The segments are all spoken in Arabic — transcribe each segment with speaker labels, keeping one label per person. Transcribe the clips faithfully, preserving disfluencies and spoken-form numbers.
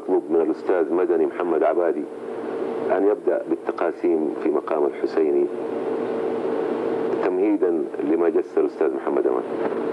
Speaker 1: نطلب من الأستاذ مدني محمد عبادي أن يبدأ بالتقاسيم في مقام الحسيني تمهيدا لما جسر الأستاذ محمد أمان.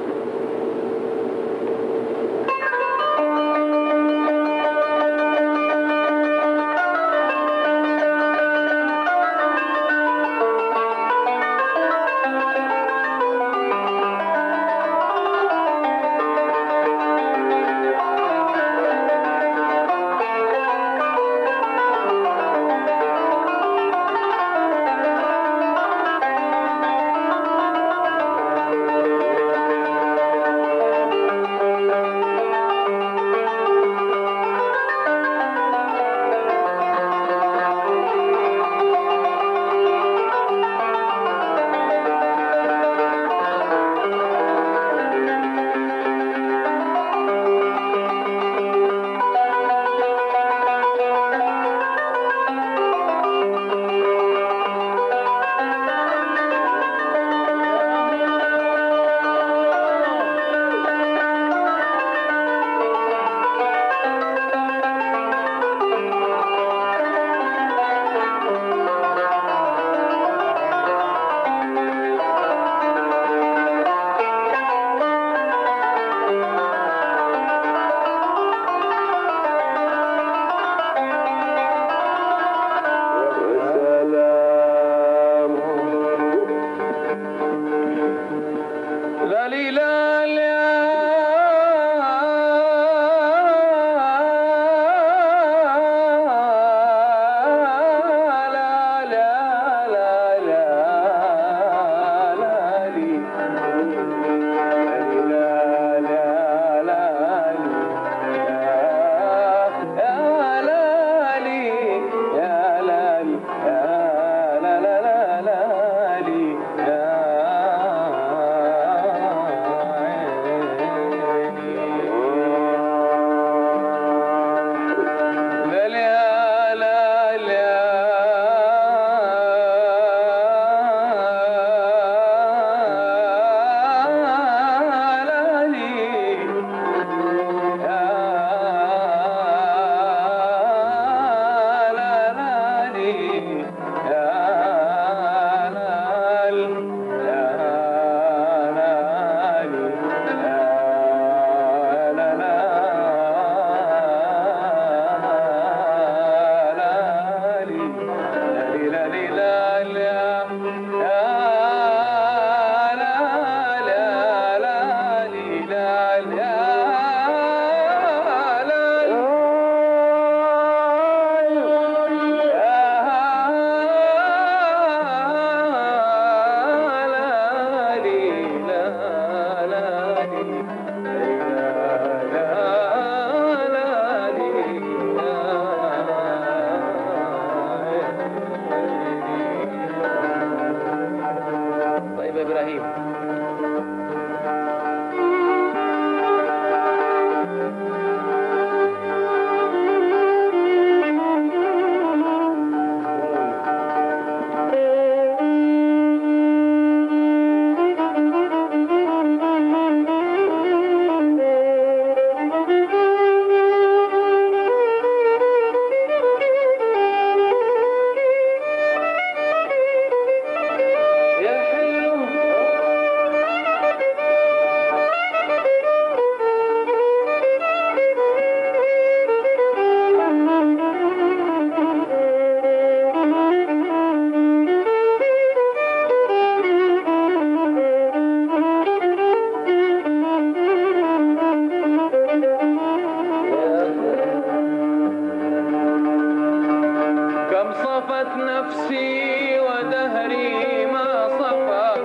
Speaker 2: نفسي ودهري ما صفى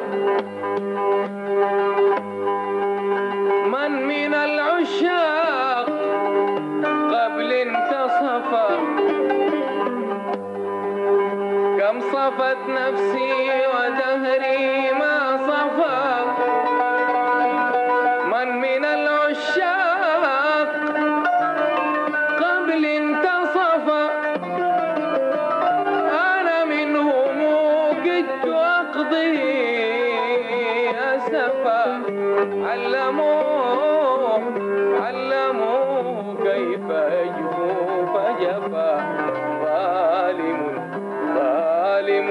Speaker 2: من من العشاق قبل انتصفى كم صفت نفسي ودهري ما صفى من من العشاق قبل انتصفى أنا منهم وقدت أقضي أسفا علموه علموه كيف يجفون كفى ظالم ظالم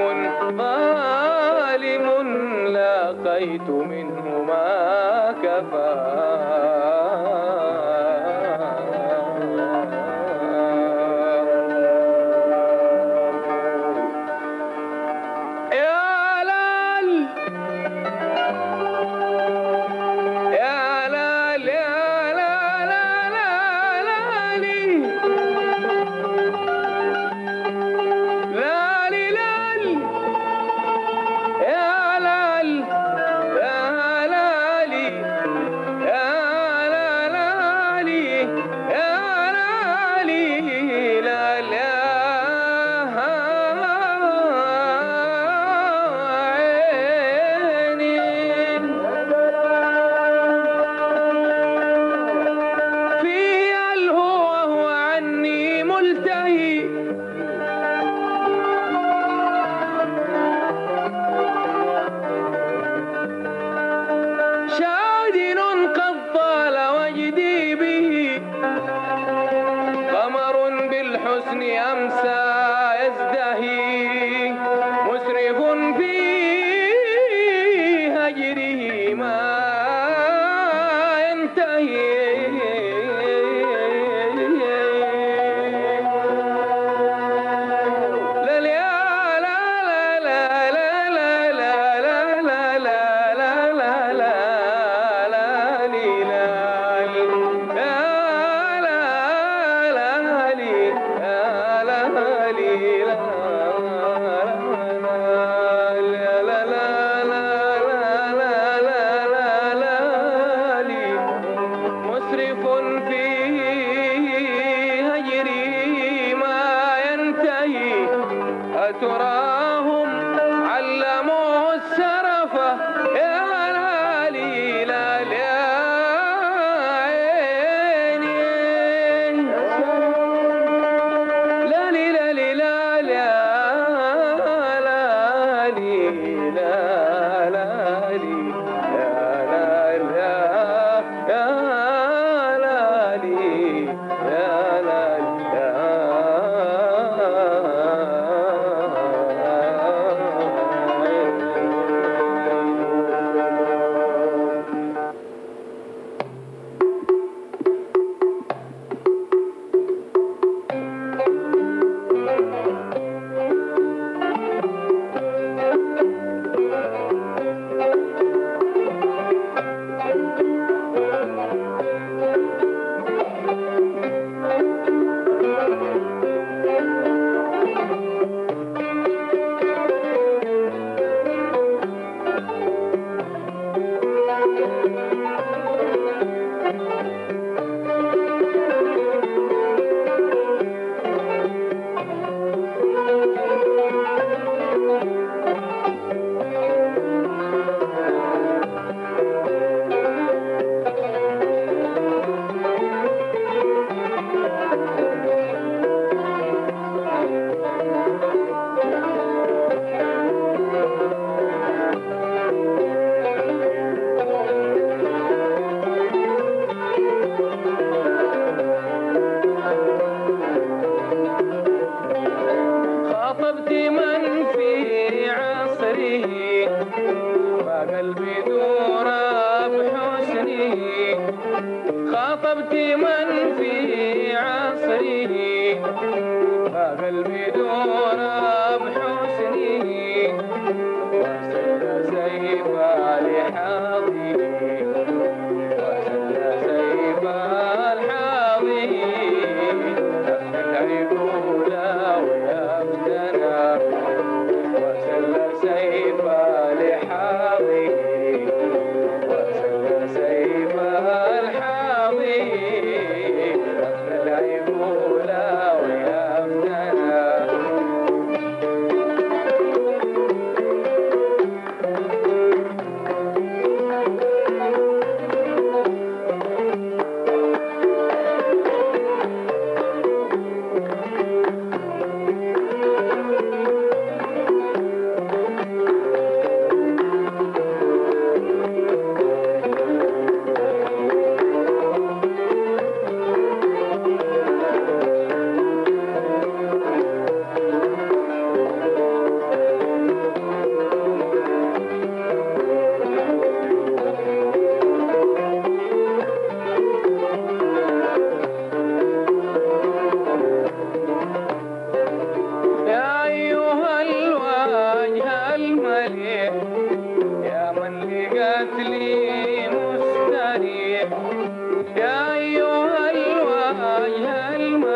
Speaker 2: ظالم لاقيت منه ما كفى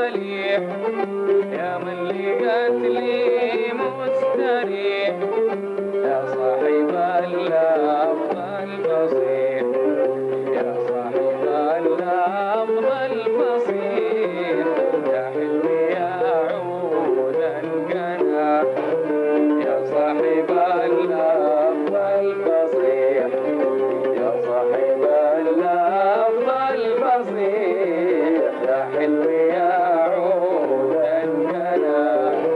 Speaker 2: مليح يا من لقتلي مستريح يا صاحب اللفظ الفصيح يا صاحب اللفظ الفصيح يا حلو يا عود القنا يا صاحب اللفظ الفصيح يا صاحب اللفظ الفصيح يا حلو يا عود القنا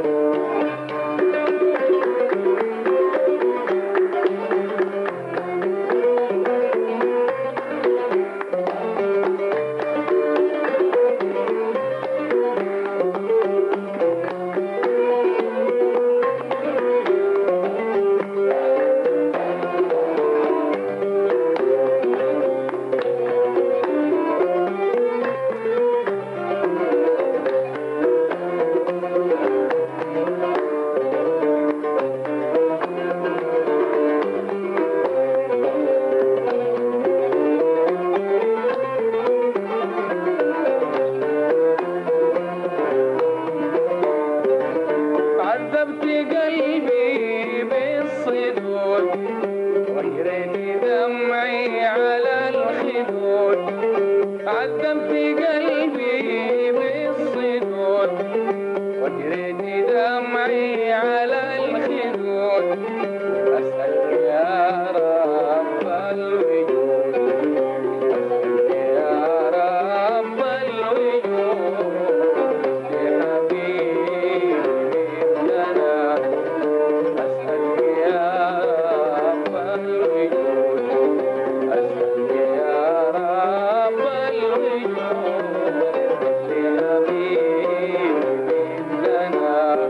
Speaker 2: عذبت قلبي بالصدود وجريت دمعي على الخدود عذبت قلبي بالصدود وجريت دمعي على الخدود أسألك يا رب الوجود أسألك يا رب الوجود لحبيبي مثلنا أسألك يا رب الوجود أسألك يا رب الوجود لحبيبي مثلنا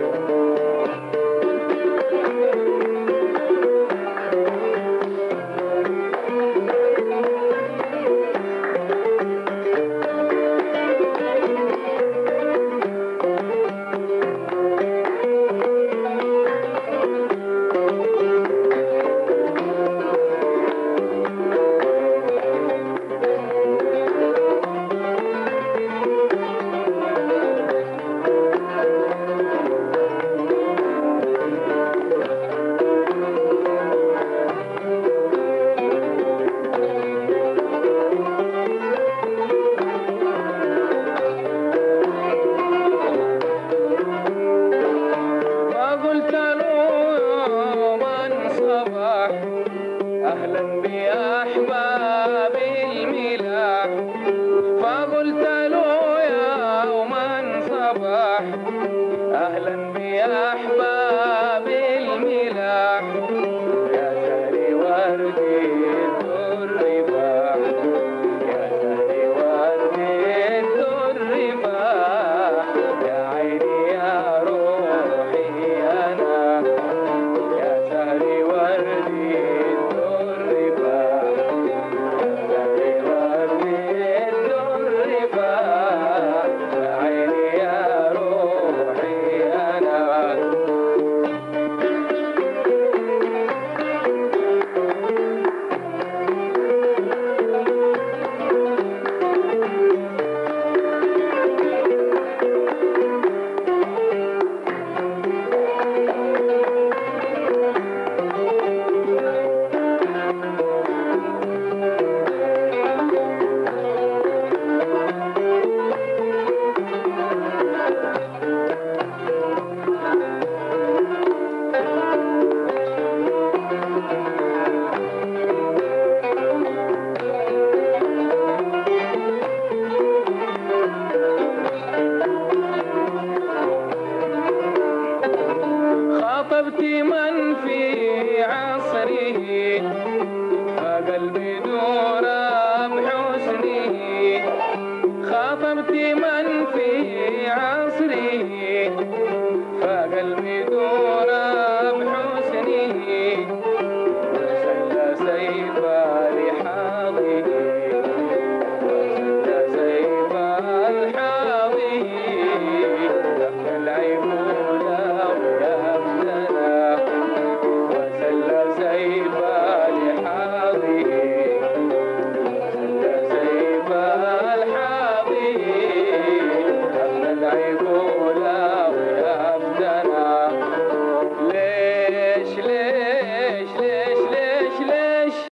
Speaker 2: فقلت له من صباح أهلا بأحباب الملاح فقلت له يا من صباح أهلا بأحباب الملاح يا سهل وردي الرباح يا سهل وردي الرباح يا عيني يا روحي أنا يا سهل وردي الرباح يا سهل وردي الرباح يا عيني يا روحي أنا خاطبت من في عصره فقلبي دور بحسنه خاطبت من في عصره فقلبي دور بحسنه وسل سيف لحاضه